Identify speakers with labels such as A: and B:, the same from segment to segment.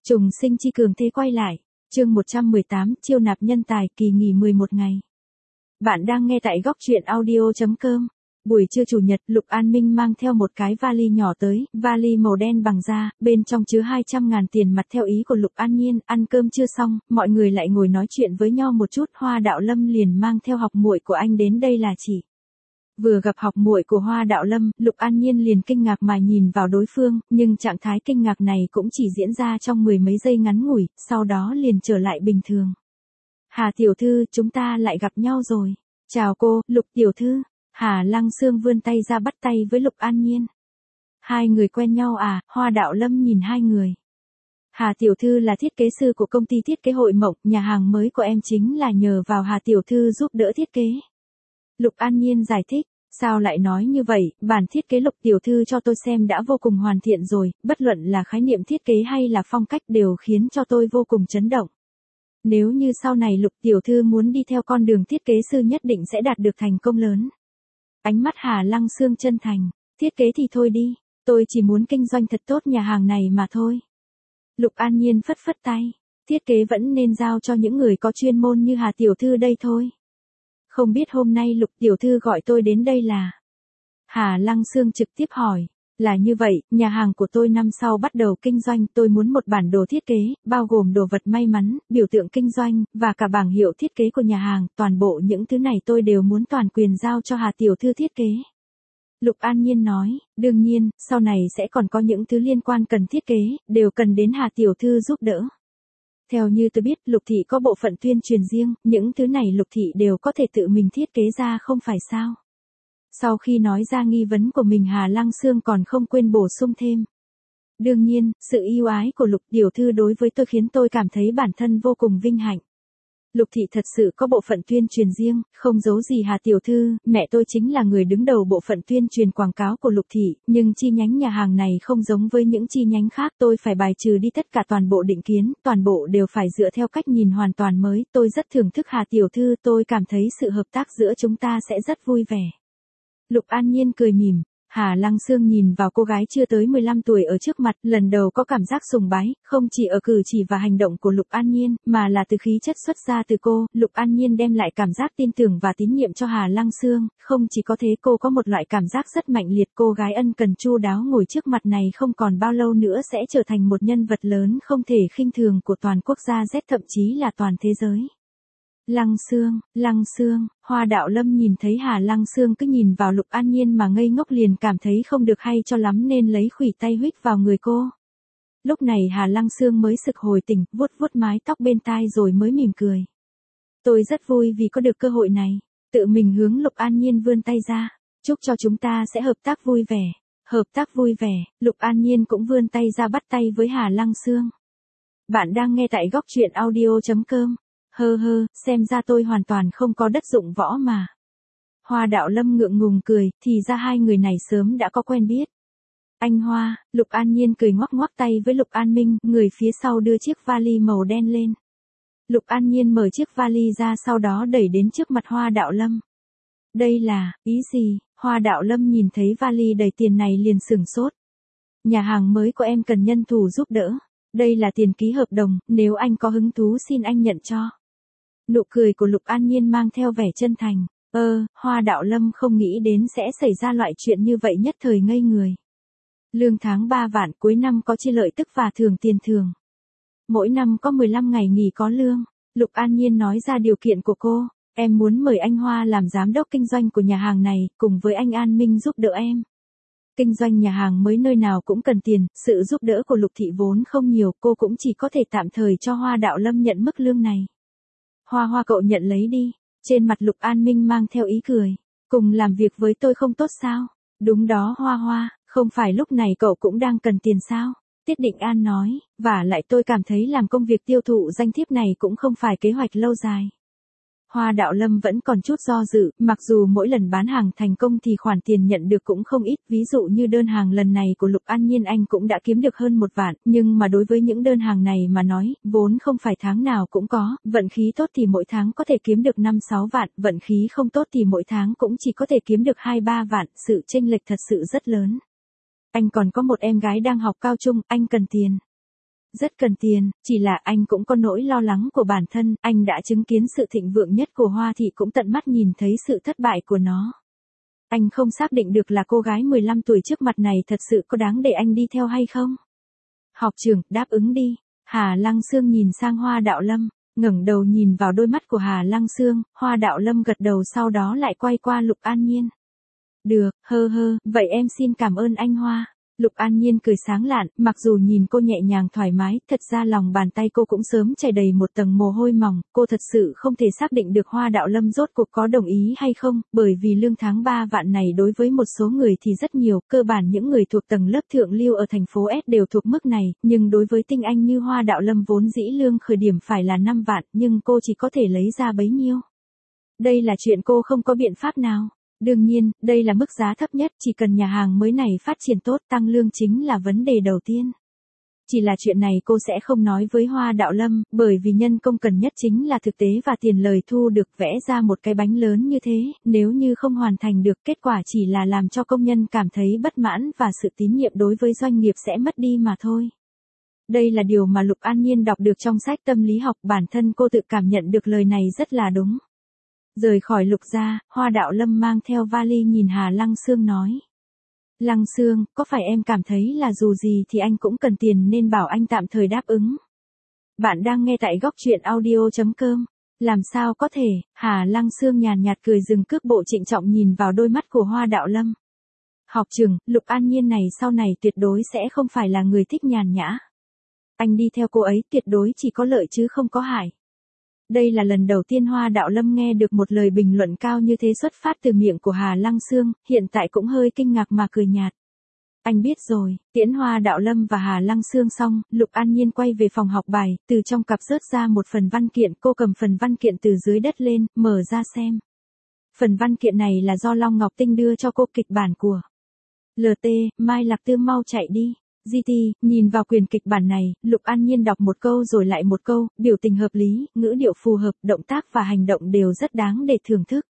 A: Trùng sinh chi cường thế quay lại. Chương 118, chiêu nạp nhân tài, kỳ nghỉ 11 ngày. Bạn đang nghe tại góc truyện audio.com. Buổi trưa chủ nhật, Lục An Minh mang theo một cái vali nhỏ tới, vali màu đen bằng da, bên trong chứa 200.000 tiền mặt theo ý của Lục An Nhiên. Ăn cơm chưa xong, mọi người lại ngồi nói chuyện với nhau một chút. Hoa Đạo Lâm liền mang theo học muội của anh đến đây là chỉ. Vừa gặp học muội của Hoa Đạo Lâm, Lục An Nhiên liền kinh ngạc mà nhìn vào đối phương, nhưng trạng thái kinh ngạc này cũng chỉ diễn ra trong mười mấy giây ngắn ngủi, sau đó liền trở lại bình thường. Hà tiểu thư, chúng ta lại gặp nhau rồi. Chào cô, Lục tiểu thư. Hà Lăng Sương vươn tay ra bắt tay với Lục An Nhiên. Hai người quen nhau à? Hoa Đạo Lâm nhìn hai người. Hà tiểu thư là thiết kế sư của công ty thiết kế Hội Mộng, nhà hàng mới của em chính là nhờ vào Hà tiểu thư giúp đỡ thiết kế. Lục An Nhiên giải thích, sao lại nói như vậy, bản thiết kế Lục tiểu thư cho tôi xem đã vô cùng hoàn thiện rồi, bất luận là khái niệm thiết kế hay là phong cách đều khiến cho tôi vô cùng chấn động. Nếu như sau này Lục tiểu thư muốn đi theo con đường thiết kế sư nhất định sẽ đạt được thành công lớn. Ánh mắt Hà Lăng Sương chân thành, thiết kế thì thôi đi, tôi chỉ muốn kinh doanh thật tốt nhà hàng này mà thôi. Lục An Nhiên phất phất tay, thiết kế vẫn nên giao cho những người có chuyên môn như Hà tiểu thư đây thôi. Không biết hôm nay Lục tiểu thư gọi tôi đến đây là? Hà Lăng Sương trực tiếp hỏi, là như vậy, nhà hàng của tôi năm sau bắt đầu kinh doanh, tôi muốn một bản đồ thiết kế, bao gồm đồ vật may mắn, biểu tượng kinh doanh, và cả bảng hiệu thiết kế của nhà hàng, toàn bộ những thứ này tôi đều muốn toàn quyền giao cho Hà tiểu thư thiết kế. Lục An Nhiên nói, đương nhiên, sau này sẽ còn có những thứ liên quan cần thiết kế, đều cần đến Hà tiểu thư giúp đỡ. Theo như tôi biết, Lục thị có bộ phận tuyên truyền riêng, những thứ này Lục thị đều có thể tự mình thiết kế ra không phải sao? Sau khi nói ra nghi vấn của mình, Hà Lăng Sương còn không quên bổ sung thêm. Đương nhiên, sự yêu ái của Lục tiểu thư đối với tôi khiến tôi cảm thấy bản thân vô cùng vinh hạnh. Lục thị thật sự có bộ phận tuyên truyền riêng, không giấu gì Hà tiểu thư, mẹ tôi chính là người đứng đầu bộ phận tuyên truyền quảng cáo của Lục thị, nhưng chi nhánh nhà hàng này không giống với những chi nhánh khác, tôi phải bài trừ đi tất cả toàn bộ định kiến, toàn bộ đều phải dựa theo cách nhìn hoàn toàn mới, tôi rất thưởng thức Hà tiểu thư, tôi cảm thấy sự hợp tác giữa chúng ta sẽ rất vui vẻ. Lục An Nhiên cười mỉm. Hà Lăng Sương nhìn vào cô gái chưa tới 15 tuổi ở trước mặt, lần đầu có cảm giác sùng bái, không chỉ ở cử chỉ và hành động của Lục An Nhiên, mà là từ khí chất xuất ra từ cô. Lục An Nhiên đem lại cảm giác tin tưởng và tín nhiệm cho Hà Lăng Sương, không chỉ có thế cô có một loại cảm giác rất mạnh liệt, cô gái ân cần chu đáo ngồi trước mặt này không còn bao lâu nữa sẽ trở thành một nhân vật lớn không thể khinh thường của toàn quốc gia Z, thậm chí là toàn thế giới. Lăng Sương, Hoa Đạo Lâm nhìn thấy Hà Lăng Sương cứ nhìn vào Lục An Nhiên mà ngây ngốc liền cảm thấy không được hay cho lắm nên lấy khuỷu tay huých vào người cô. Lúc này Hà Lăng Sương mới sực hồi tỉnh, vuốt vuốt mái tóc bên tai rồi mới mỉm cười. Tôi rất vui vì có được cơ hội này, tự mình hướng Lục An Nhiên vươn tay ra, chúc cho chúng ta sẽ hợp tác vui vẻ. Hợp tác vui vẻ, Lục An Nhiên cũng vươn tay ra bắt tay với Hà Lăng Sương. Bạn đang nghe tại góc truyện audio.com. Xem ra tôi hoàn toàn không có đất dụng võ mà. Hoa Đạo Lâm ngượng ngùng cười, thì ra hai người này sớm đã có quen biết. Anh Hoa, Lục An Nhiên cười ngoắc ngoắc tay với Lục An Minh, người phía sau đưa chiếc vali màu đen lên. Lục An Nhiên mở chiếc vali ra sau đó đẩy đến trước mặt Hoa Đạo Lâm. Đây là, ý gì? Hoa Đạo Lâm nhìn thấy vali đầy tiền này liền sửng sốt. Nhà hàng mới của em cần nhân thủ giúp đỡ. Đây là tiền ký hợp đồng, nếu anh có hứng thú xin anh nhận cho. Nụ cười của Lục An Nhiên mang theo vẻ chân thành. Hoa Đạo Lâm không nghĩ đến sẽ xảy ra loại chuyện như vậy, nhất thời ngây người. Lương tháng 3 vạn, cuối năm có chia lợi tức và thưởng tiền thưởng. Mỗi năm có 15 ngày nghỉ có lương. Lục An Nhiên nói ra điều kiện của cô. Em muốn mời anh Hoa làm giám đốc kinh doanh của nhà hàng này, cùng với anh An Minh giúp đỡ em. Kinh doanh nhà hàng mới nơi nào cũng cần tiền, sự giúp đỡ của Lục thị vốn không nhiều, cô cũng chỉ có thể tạm thời cho Hoa Đạo Lâm nhận mức lương này. Hoa cậu nhận lấy đi. Trên mặt Lục An Minh mang theo ý cười. Cùng làm việc với tôi không tốt sao? Đúng đó Hoa, không phải lúc này cậu cũng đang cần tiền sao? Tiết Định An nói, và lại tôi cảm thấy làm công việc tiêu thụ danh thiếp này cũng không phải kế hoạch lâu dài. Hoa Đạo Lâm vẫn còn chút do dự, mặc dù mỗi lần bán hàng thành công thì khoản tiền nhận được cũng không ít, ví dụ như đơn hàng lần này của Lục An Nhiên anh cũng đã kiếm được hơn 1 vạn, nhưng mà đối với những đơn hàng này mà nói, vốn không phải tháng nào cũng có, vận khí tốt thì mỗi tháng có thể kiếm được 5-6 vạn, vận khí không tốt thì mỗi tháng cũng chỉ có thể kiếm được 2-3 vạn, sự chênh lệch thật sự rất lớn. Anh còn có một em gái đang học cao trung, anh cần tiền. rất cần tiền, chỉ là anh cũng có nỗi lo lắng của bản thân, anh đã chứng kiến sự thịnh vượng nhất của Hoa Thị cũng tận mắt nhìn thấy sự thất bại của nó. Anh không xác định được là cô gái 15 tuổi trước mặt này thật sự có đáng để anh đi theo hay không. Học trưởng, đáp ứng đi. Hà Lăng Sương nhìn sang Hoa Đạo Lâm, ngẩng đầu nhìn vào đôi mắt của Hà Lăng Sương, Hoa Đạo Lâm gật đầu sau đó lại quay qua Lục An Nhiên. Được, vậy em xin cảm ơn anh Hoa. Lục An Nhiên cười sáng lạn, mặc dù nhìn cô nhẹ nhàng thoải mái, thật ra lòng bàn tay cô cũng sớm chảy đầy một tầng mồ hôi mỏng, cô thật sự không thể xác định được Hoa Đạo Lâm rốt cuộc có đồng ý hay không, bởi vì lương tháng 3 vạn này đối với một số người thì rất nhiều, cơ bản những người thuộc tầng lớp thượng lưu ở thành phố S đều thuộc mức này, nhưng đối với tinh anh như Hoa Đạo Lâm vốn dĩ lương khởi điểm phải là 5 vạn, nhưng cô chỉ có thể lấy ra bấy nhiêu. Đây là chuyện cô không có biện pháp nào. Đương nhiên, đây là mức giá thấp nhất, chỉ cần nhà hàng mới này phát triển tốt, tăng lương chính là vấn đề đầu tiên. Chỉ là chuyện này cô sẽ không nói với Hoa Đạo Lâm, bởi vì nhân công cần nhất chính là thực tế và tiền lời thu được, vẽ ra một cái bánh lớn như thế, nếu như không hoàn thành được, kết quả chỉ là làm cho công nhân cảm thấy bất mãn và sự tín nhiệm đối với doanh nghiệp sẽ mất đi mà thôi. Đây là điều mà Lục An Nhiên đọc được trong sách tâm lý học, bản thân cô tự cảm nhận được lời này rất là đúng. Rời khỏi Lục gia, Hoa Đạo Lâm mang theo vali nhìn Hà Lăng Sương nói. Lăng Sương, có phải em cảm thấy là dù gì thì anh cũng cần tiền nên bảo anh tạm thời đáp ứng? Bạn đang nghe tại góc truyện audio.com. Làm sao có thể, Hà Lăng Sương nhàn nhạt cười dừng cước bộ trịnh trọng nhìn vào đôi mắt của Hoa Đạo Lâm. Học trưởng, Lục An Nhiên này sau này tuyệt đối sẽ không phải là người thích nhàn nhã. Anh đi theo cô ấy tuyệt đối chỉ có lợi chứ không có hại. Đây là lần đầu tiên Hoa Đạo Lâm nghe được một lời bình luận cao như thế xuất phát từ miệng của Hà Lăng Sương, hiện tại cũng hơi kinh ngạc mà cười nhạt. Anh biết rồi, tiễn Hoa Đạo Lâm và Hà Lăng Sương xong, Lục An Nhiên quay về phòng học bài, từ trong cặp rớt ra một phần văn kiện, cô cầm phần văn kiện từ dưới đất lên, mở ra xem. Phần văn kiện này là do Long Ngọc Tinh đưa cho cô, kịch bản của LT, Mai Lạc Tư mau chạy đi. GT, nhìn vào quyền kịch bản này, Lục An Nhiên đọc một câu rồi lại một câu, biểu tình hợp lý, ngữ điệu phù hợp, động tác và hành động đều rất đáng để thưởng thức.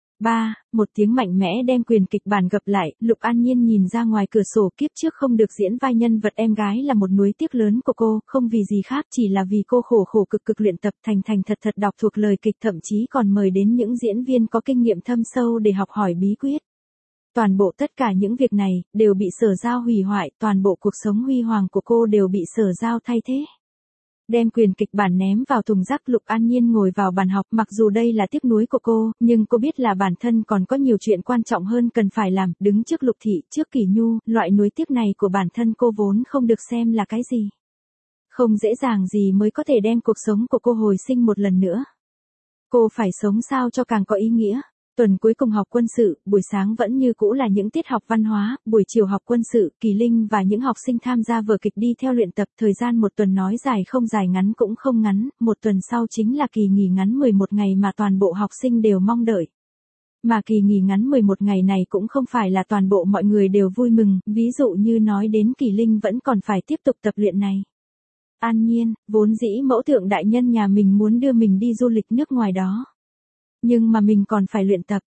A: Một tiếng mạnh mẽ đem quyền kịch bản gập lại, Lục An Nhiên nhìn ra ngoài cửa sổ, kiếp trước không được diễn vai nhân vật em gái là một nuối tiếc lớn của cô, không vì gì khác chỉ là vì cô khổ cực luyện tập thành thật đọc thuộc lời kịch, thậm chí còn mời đến những diễn viên có kinh nghiệm thâm sâu để học hỏi bí quyết. Toàn bộ tất cả những việc này, đều bị Sở Giao hủy hoại, toàn bộ cuộc sống huy hoàng của cô đều bị Sở Giao thay thế. Đem quyền kịch bản ném vào thùng rác, Lục An Nhiên ngồi vào bàn học, mặc dù đây là tiếc nuối của cô, nhưng cô biết là bản thân còn có nhiều chuyện quan trọng hơn cần phải làm, đứng trước Lục Thị, trước Kỷ Nhu, loại nuối tiếc này của bản thân cô vốn không được xem là cái gì. Không dễ dàng gì mới có thể đem cuộc sống của cô hồi sinh một lần nữa. Cô phải sống sao cho càng có ý nghĩa. Tuần cuối cùng học quân sự, buổi sáng vẫn như cũ là những tiết học văn hóa, buổi chiều học quân sự, Kỳ Linh và những học sinh tham gia vở kịch đi theo luyện tập, thời gian một tuần nói dài không dài ngắn cũng không ngắn, một tuần sau chính là kỳ nghỉ ngắn 11 ngày mà toàn bộ học sinh đều mong đợi. Mà kỳ nghỉ ngắn 11 ngày này cũng không phải là toàn bộ mọi người đều vui mừng, ví dụ như nói đến Kỳ Linh vẫn còn phải tiếp tục tập luyện này. An Nhiên, vốn dĩ mẫu thượng đại nhân nhà mình muốn đưa mình đi du lịch nước ngoài đó. Nhưng mà mình còn phải luyện tập,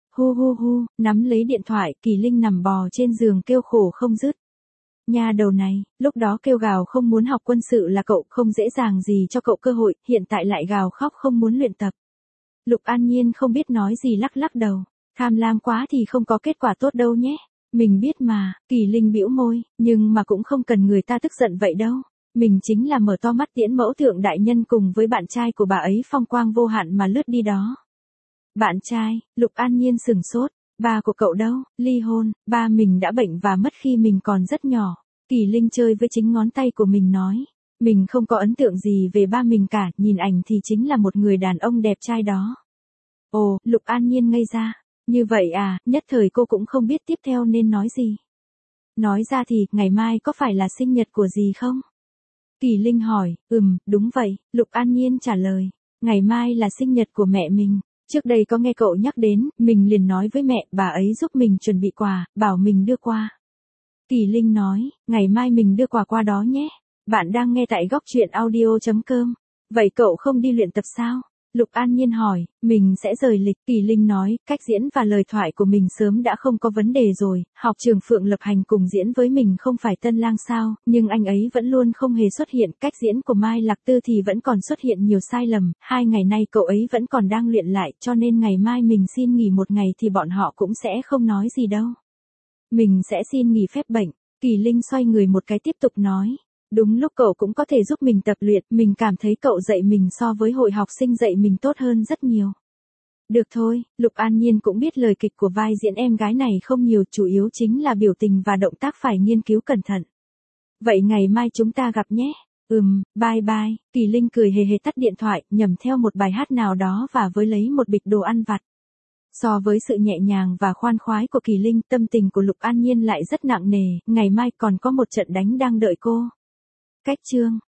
A: nắm lấy điện thoại, Kỳ Linh nằm bò trên giường kêu khổ không dứt. Nha đầu này, lúc đó kêu gào không muốn học quân sự là cậu, không dễ dàng gì cho cậu cơ hội, hiện tại lại gào khóc không muốn luyện tập. Lục An Nhiên không biết nói gì lắc đầu, tham lam quá thì không có kết quả tốt đâu nhé. Mình biết mà, Kỳ Linh bĩu môi, nhưng mà cũng không cần người ta tức giận vậy đâu. Mình chính là mở to mắt tiễn mẫu thượng đại nhân cùng với bạn trai của bà ấy phong quang vô hạn mà lướt đi đó. Bạn trai, Lục An Nhiên sừng sốt, ba của cậu đâu, ly hôn, ba mình đã bệnh và mất khi mình còn rất nhỏ. Kỳ Linh chơi với chính ngón tay của mình nói, mình không có ấn tượng gì về ba mình cả, nhìn ảnh thì chính là một người đàn ông đẹp trai đó. Ồ, Lục An Nhiên ngây ra, như vậy à, nhất thời cô cũng không biết tiếp theo nên nói gì. Nói ra thì, ngày mai có phải là sinh nhật của gì không? Kỳ Linh hỏi, đúng vậy, Lục An Nhiên trả lời, ngày mai là sinh nhật của mẹ mình. Trước đây có nghe cậu nhắc đến, mình liền nói với mẹ, bà ấy giúp mình chuẩn bị quà, bảo mình đưa qua. Kỳ Linh nói, ngày mai mình đưa quà qua đó nhé. Bạn đang nghe tại góc truyện audio.com. Vậy cậu không đi luyện tập sao? Lục An Nhiên hỏi, mình sẽ rời lịch. Kỳ Linh nói, cách diễn và lời thoại của mình sớm đã không có vấn đề rồi, học trường Phượng Lập Hành cùng diễn với mình không phải tân lang sao, nhưng anh ấy vẫn luôn không hề xuất hiện, cách diễn của Mai Lạc Tư thì vẫn còn xuất hiện nhiều sai lầm, 2 ngày nay cậu ấy vẫn còn đang luyện lại, cho nên ngày mai mình xin nghỉ 1 ngày thì bọn họ cũng sẽ không nói gì đâu. Mình sẽ xin nghỉ phép bệnh. Kỳ Linh xoay người một cái tiếp tục nói. Đúng lúc cậu cũng có thể giúp mình tập luyện, mình cảm thấy cậu dạy mình so với hội học sinh dạy mình tốt hơn rất nhiều. Được thôi, Lục An Nhiên cũng biết lời kịch của vai diễn em gái này không nhiều, chủ yếu chính là biểu tình và động tác phải nghiên cứu cẩn thận. Vậy ngày mai chúng ta gặp nhé. Bye bye. Kỳ Linh cười hề hề tắt điện thoại, nhầm theo một bài hát nào đó và với lấy một bịch đồ ăn vặt. So với sự nhẹ nhàng và khoan khoái của Kỳ Linh, tâm tình của Lục An Nhiên lại rất nặng nề, ngày mai còn có một trận đánh đang đợi cô. Cách chương